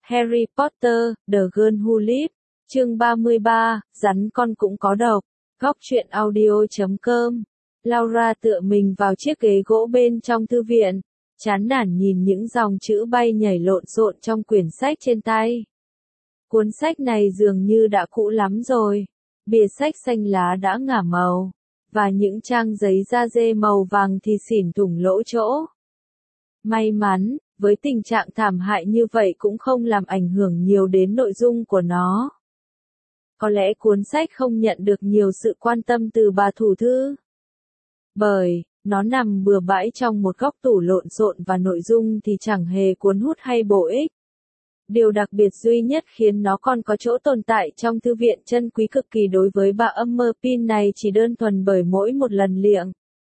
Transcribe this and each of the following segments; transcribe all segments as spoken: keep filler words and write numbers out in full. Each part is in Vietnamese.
Harry Potter, The Girl Who Lived, chương ba mươi ba, rắn con cũng có độc. Góc truyện audio chấm com. Laura tựa mình vào chiếc ghế gỗ bên trong thư viện, chán nản nhìn những dòng chữ bay nhảy lộn xộn trong quyển sách trên tay. Cuốn sách này dường như đã cũ lắm rồi. Bìa sách xanh lá đã ngả màu, và những trang giấy da dê màu vàng thì xỉn thủng lỗ chỗ. May mắn, với tình trạng thảm hại như vậy cũng không làm ảnh hưởng nhiều đến nội dung của nó. Có lẽ cuốn sách không nhận được nhiều sự quan tâm từ bà thủ thư. Bởi, nó nằm bừa bãi trong một góc tủ lộn xộn và nội dung thì chẳng hề cuốn hút hay bổ ích. Điều đặc biệt duy nhất khiến nó còn có chỗ tồn tại trong thư viện chân quý cực kỳ đối với bà Ummerpin này chỉ đơn thuần bởi mỗi một lần liệng.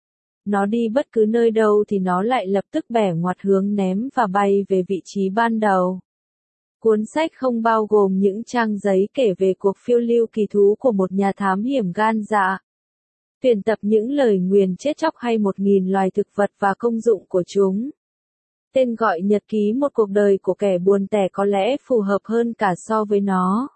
Nó đi bất cứ nơi đâu thì nó lại lập tức bẻ ngoặt hướng ném và bay về vị trí ban đầu. Cuốn sách không bao gồm những trang giấy kể về cuộc phiêu lưu kỳ thú của một nhà thám hiểm gan dạ. Tuyển tập những lời nguyền chết chóc hay một nghìn loài thực vật và công dụng của chúng. Tên gọi nhật ký một cuộc đời của kẻ buồn tẻ có lẽ phù hợp hơn cả so với nó.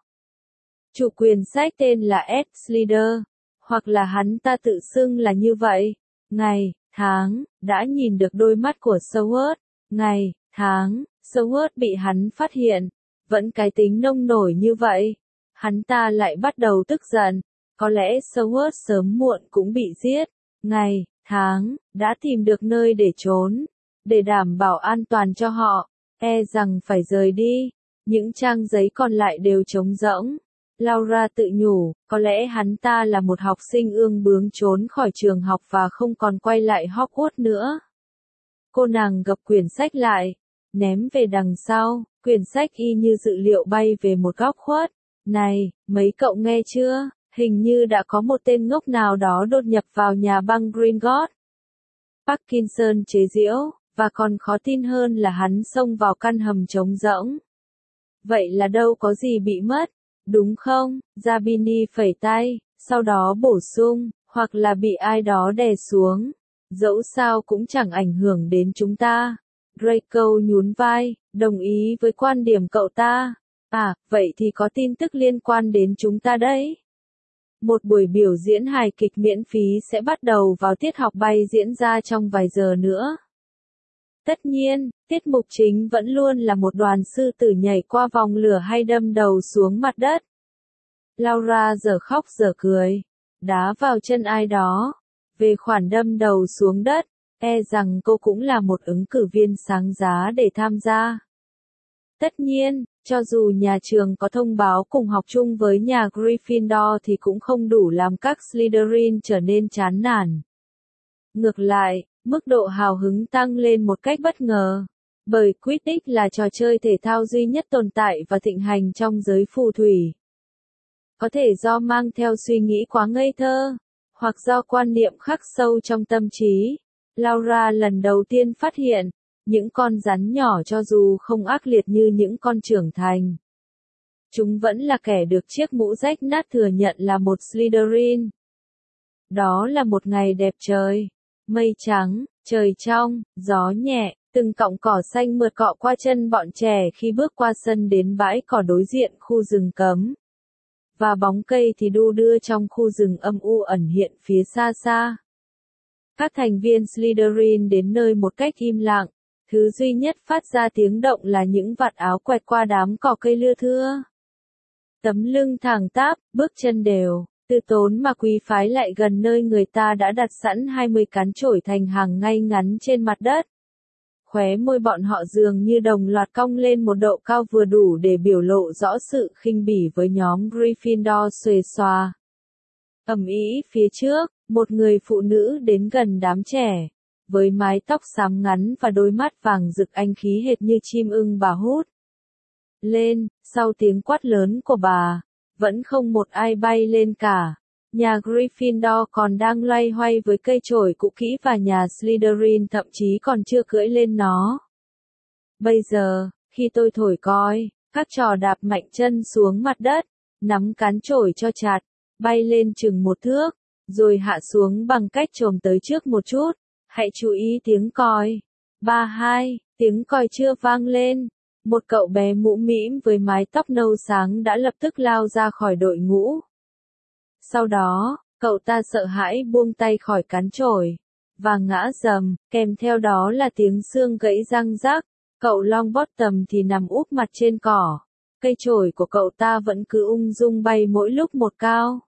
Chủ quyền sách tên là Ed Slider, hoặc là hắn ta tự xưng là như vậy. Ngày, tháng, đã nhìn được đôi mắt của Seward. Ngày, tháng, Seward bị hắn phát hiện. Vẫn cái tính nông nổi như vậy. Hắn ta lại bắt đầu tức giận. Có lẽ Seward sớm muộn cũng bị giết. Ngày, tháng, đã tìm được nơi để trốn. Để đảm bảo an toàn cho họ, e rằng phải rời đi. Những trang giấy còn lại đều trống rỗng. Laura tự nhủ, có lẽ hắn ta là một học sinh ương bướng trốn khỏi trường học và không còn quay lại Hogwarts nữa. Cô nàng gập quyển sách lại, ném về đằng sau, quyển sách y như dự liệu bay về một góc khuất. Này, mấy cậu nghe chưa? Hình như đã có một tên ngốc nào đó đột nhập vào nhà băng Gringotts. Parkinson chế giễu, và còn khó tin hơn là hắn xông vào căn hầm trống rỗng. Vậy là đâu có gì bị mất, đúng không? Zabini phẩy tay, sau đó bổ sung, hoặc là bị ai đó đè xuống. Dẫu sao cũng chẳng ảnh hưởng đến chúng ta. Draco nhún vai, đồng ý với quan điểm cậu ta. À, vậy thì có tin tức liên quan đến chúng ta đấy. Một buổi biểu diễn hài kịch miễn phí sẽ bắt đầu vào tiết học bay diễn ra trong vài giờ nữa. Tất nhiên, tiết mục chính vẫn luôn là một đoàn sư tử nhảy qua vòng lửa hay đâm đầu xuống mặt đất. Laura giờ khóc giờ cười, đá vào chân ai đó. Về khoản đâm đầu xuống đất, e rằng cô cũng là một ứng cử viên sáng giá để tham gia. Tất nhiên, cho dù nhà trường có thông báo cùng học chung với nhà Gryffindor thì cũng không đủ làm các Slytherin trở nên chán nản. Ngược lại, mức độ hào hứng tăng lên một cách bất ngờ. Bởi Quidditch là trò chơi thể thao duy nhất tồn tại và thịnh hành trong giới phù thủy. Có thể do mang theo suy nghĩ quá ngây thơ, hoặc do quan niệm khắc sâu trong tâm trí. Laura lần đầu tiên phát hiện, những con rắn nhỏ cho dù không ác liệt như những con trưởng thành, chúng vẫn là kẻ được chiếc mũ rách nát thừa nhận là một Slytherin. Đó là một ngày đẹp trời. Mây trắng, trời trong, gió nhẹ, từng cọng cỏ xanh mượt cọ qua chân bọn trẻ khi bước qua sân đến bãi cỏ đối diện khu rừng cấm. Và bóng cây thì đu đưa trong khu rừng âm u ẩn hiện phía xa xa. Các thành viên Slytherin đến nơi một cách im lặng, thứ duy nhất phát ra tiếng động là những vạt áo quẹt qua đám cỏ cây lưa thưa. Tấm lưng thẳng tắp, bước chân đều. Từ tốn mà quý phái lại gần nơi người ta đã đặt sẵn hai mươi cán chổi thành hàng ngay ngắn trên mặt đất. Khóe môi bọn họ dường như đồng loạt cong lên một độ cao vừa đủ để biểu lộ rõ sự khinh bỉ với nhóm Gryffindor xuề xòa. Ầm ĩ phía trước, một người phụ nữ đến gần đám trẻ, với mái tóc xám ngắn và đôi mắt vàng rực anh khí hệt như chim ưng bà hút lên, sau tiếng quát lớn của bà. Vẫn không một ai bay lên cả. Nhà Gryffindor còn đang loay hoay với cây chổi cũ kỹ và nhà Slytherin thậm chí còn chưa cưỡi lên nó. Bây giờ, khi tôi thổi còi, các trò đạp mạnh chân xuống mặt đất, nắm cán chổi cho chặt, bay lên chừng một thước, rồi hạ xuống bằng cách chồm tới trước một chút. Hãy chú ý tiếng còi. Ba hai, tiếng còi chưa vang lên. Một cậu bé mũ mĩm với mái tóc nâu sáng đã lập tức lao ra khỏi đội ngũ. Sau đó, cậu ta sợ hãi buông tay khỏi cán chổi và ngã rầm, kèm theo đó là tiếng xương gãy răng rắc. Cậu Longbottom thì nằm úp mặt trên cỏ. Cây chổi của cậu ta vẫn cứ ung dung bay mỗi lúc một cao.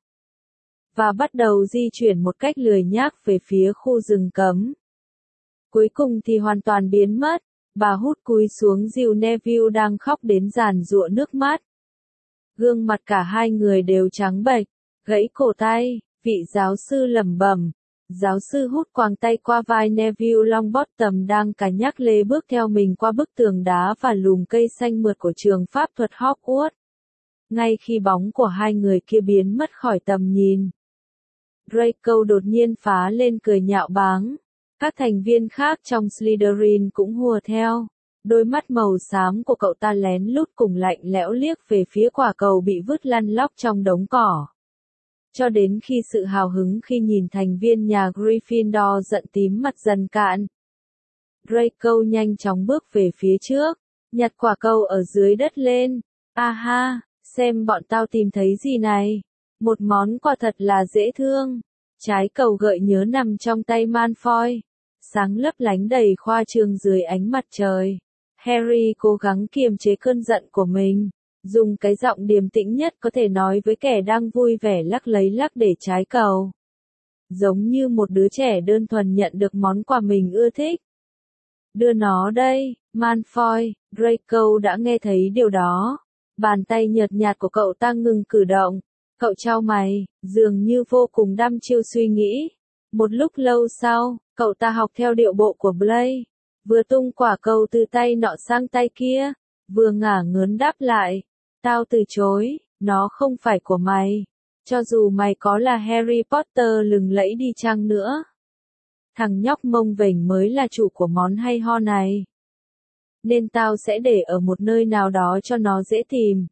Và bắt đầu di chuyển một cách lười nhác về phía khu rừng cấm. Cuối cùng thì hoàn toàn biến mất. Bà hút cúi xuống dìu Neville đang khóc đến giàn giụa nước mắt. Gương mặt cả hai người đều trắng bệch, gãy cổ tay, vị giáo sư lẩm bẩm. Giáo sư hút quàng tay qua vai Neville Longbottom đang cà nhắc lê bước theo mình qua bức tường đá và lùm cây xanh mượt của trường pháp thuật Hogwarts. Ngay khi bóng của hai người kia biến mất khỏi tầm nhìn, Draco đột nhiên phá lên cười nhạo báng. Các thành viên khác trong Slytherin cũng hùa theo. Đôi mắt màu xám của cậu ta lén lút cùng lạnh lẽo liếc về phía quả cầu bị vứt lăn lóc trong đống cỏ. Cho đến khi sự hào hứng khi nhìn thành viên nhà Gryffindor giận tím mặt dần cạn, Draco nhanh chóng bước về phía trước, nhặt quả cầu ở dưới đất lên. "Aha, xem bọn tao tìm thấy gì này. Một món quà thật là dễ thương." Trái cầu gợi nhớ nằm trong tay Malfoy, sáng lấp lánh đầy khoa trương dưới ánh mặt trời. Harry cố gắng kiềm chế cơn giận của mình, dùng cái giọng điềm tĩnh nhất có thể nói với kẻ đang vui vẻ lắc lấy lắc để trái cầu. Giống như một đứa trẻ đơn thuần nhận được món quà mình ưa thích. "Đưa nó đây, Malfoy." Draco đã nghe thấy điều đó. Bàn tay nhợt nhạt của cậu ta ngừng cử động. Cậu chau mày, dường như vô cùng đăm chiêu suy nghĩ. Một lúc lâu sau, cậu ta học theo điệu bộ của Blaise, vừa tung quả cầu từ tay nọ sang tay kia, vừa ngả ngớn đáp lại. "Tao từ chối, nó không phải của mày. Cho dù mày có là Harry Potter lừng lẫy đi chăng nữa. Thằng nhóc mông vểnh mới là chủ của món hay ho này. Nên tao sẽ để ở một nơi nào đó cho nó dễ tìm.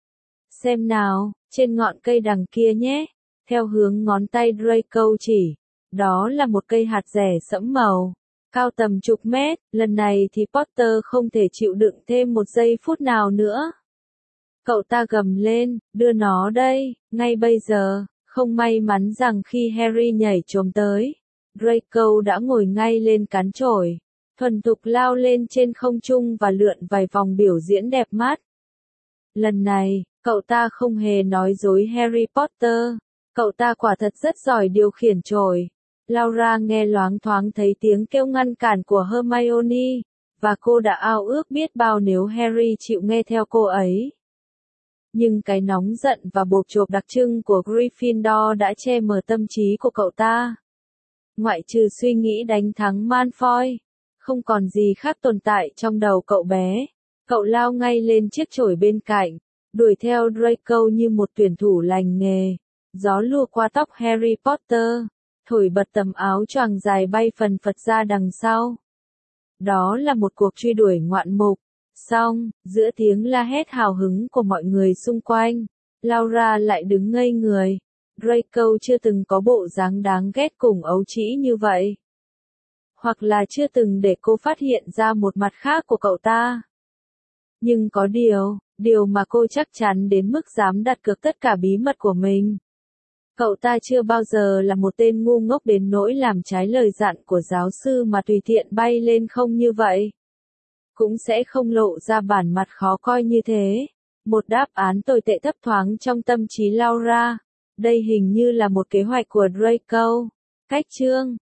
Xem nào, trên ngọn cây đằng kia nhé." Theo hướng ngón tay Draco chỉ, đó là một cây hạt rẻ sẫm màu, cao tầm chục mét. Lần này thì Potter không thể chịu đựng thêm một giây phút nào nữa. Cậu ta gầm lên, "Đưa nó đây, ngay bây giờ." Không may mắn rằng khi Harry nhảy chồm tới, Draco đã ngồi ngay lên cán chổi, thuần thục lao lên trên không trung và lượn vài vòng biểu diễn đẹp mắt. Lần này, cậu ta không hề nói dối Harry Potter. Cậu ta quả thật rất giỏi điều khiển chổi. Laura nghe loáng thoáng thấy tiếng kêu ngăn cản của Hermione, và cô đã ao ước biết bao nếu Harry chịu nghe theo cô ấy. Nhưng cái nóng giận và bộp chộp đặc trưng của Gryffindor đã che mờ tâm trí của cậu ta. Ngoại trừ suy nghĩ đánh thắng Malfoy, không còn gì khác tồn tại trong đầu cậu bé. Cậu lao ngay lên chiếc chổi bên cạnh, đuổi theo Draco như một tuyển thủ lành nghề. Gió lùa qua tóc Harry Potter, thổi bật tấm áo choàng dài bay phần phật ra đằng sau. Đó là một cuộc truy đuổi ngoạn mục. Xong, giữa tiếng la hét hào hứng của mọi người xung quanh, Laura lại đứng ngây người. Draco chưa từng có bộ dáng đáng ghét cùng ấu trĩ như vậy. Hoặc là chưa từng để cô phát hiện ra một mặt khác của cậu ta. Nhưng có điều, điều mà cô chắc chắn đến mức dám đặt cược tất cả bí mật của mình. Cậu ta chưa bao giờ là một tên ngu ngốc đến nỗi làm trái lời dặn của giáo sư mà tùy tiện bay lên không như vậy. Cũng sẽ không lộ ra bản mặt khó coi như thế. Một đáp án tồi tệ thấp thoáng trong tâm trí Laura. Đây hình như là một kế hoạch của Draco. Cách chương